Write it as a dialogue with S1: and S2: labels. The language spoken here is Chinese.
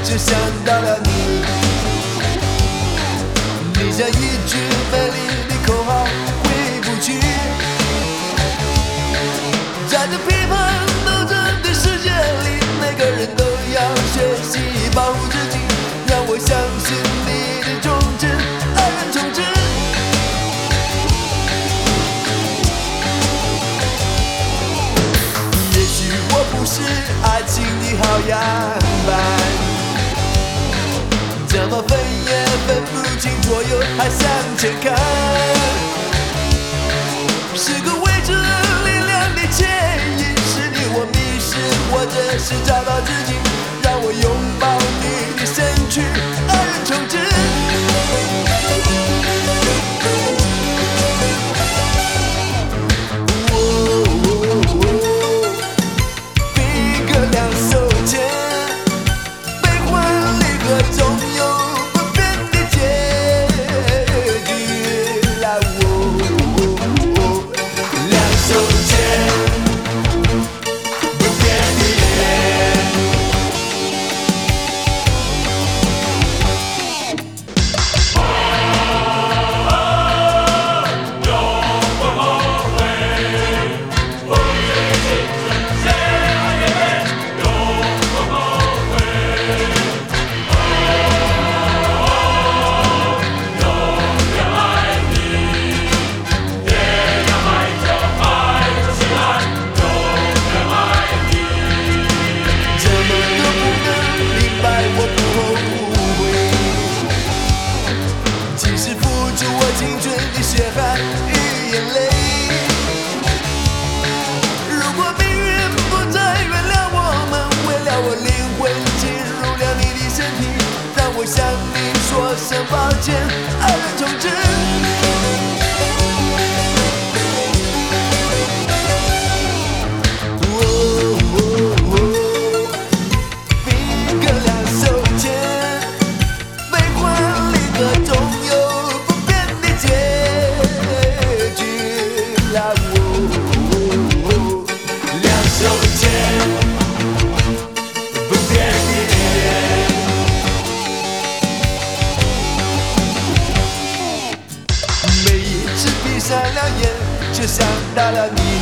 S1: 就想到了你。你像一句美丽的口号回不去，在这批判斗争的世界里，每个人都要学习保护自己。让我相信你的忠贞，爱人忠贞。也许我不是爱情的好样板，怎么分也分不清左右，还向前看。是个未知力量的牵引，是你我迷失，或者是找到自己。让我拥抱你的身躯，爱人忠贞。比个两手牵，悲欢离合总有不变的结局。两手牵，不变的脸。青春的血汗与眼泪，如果命运不再原谅我们，为了我灵魂进入了你的身体，让我向你说声抱歉，爱人忠贞。比个两手牵，悲欢离合总有两手牵，不变的脸。每一次闭上了眼，就想到了你。